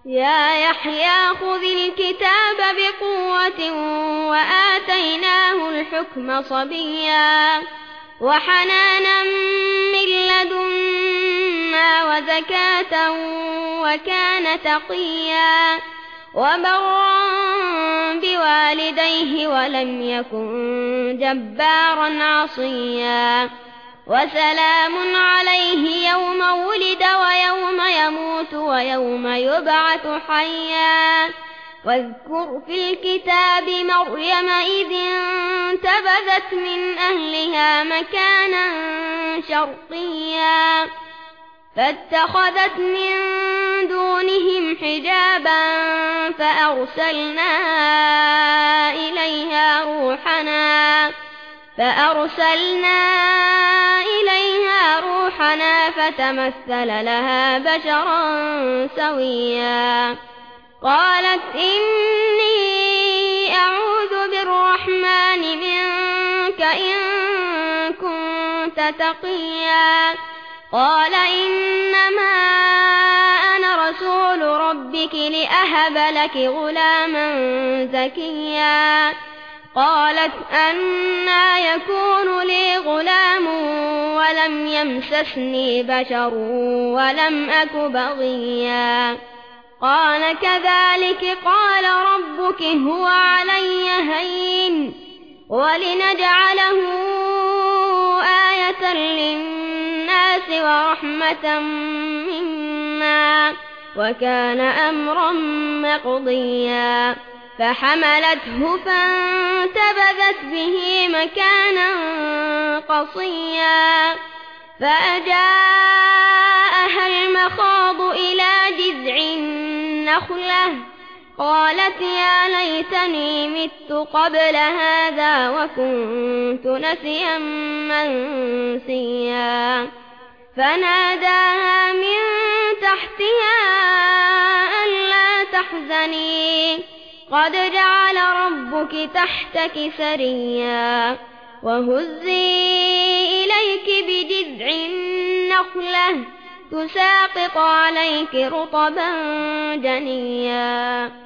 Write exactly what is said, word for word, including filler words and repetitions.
يا يحيى خذ الكتاب بقوة وآتيناه الحكم صبيا وحنانا من لدنا وزكاة وكان تقيا وبرا بوالديه ولم يكن جبارا عصيا وسلام عليه يوم ولد ويوم يموت ويوم يبعث حيا واذكر في الكتاب مريم إذ انتبذت من أهلها مكانا شرقيا فاتخذت من دونهم حجابا فأرسلنا إليها روحنا فأرسلنا إليها روحنا فتمثل لها بشرا سويا قالت إني أعوذ بالرحمن منك إن كنت تقيا قال إنما أنا رسول ربك لأهب لك غلاما زكيا قالت أنى يكون لي غلام ولم يمسسني بشر ولم أك بغيا قال كذلك قال ربك هو علي هين ولنجعله آية للناس ورحمة منا وكان أمرا مقضيا فحملته فانتبذت به مكانا قصيا فأجاءها المخاض إلى جذع النخلة قالت يا ليتني مت قبل هذا وكنت نسيا منسيا فناداها من تحتها ألا تحزني قد جعل ربك تحتك سريا وهزي إليك بجذع النخلة تساقط عليك رطبا جنيا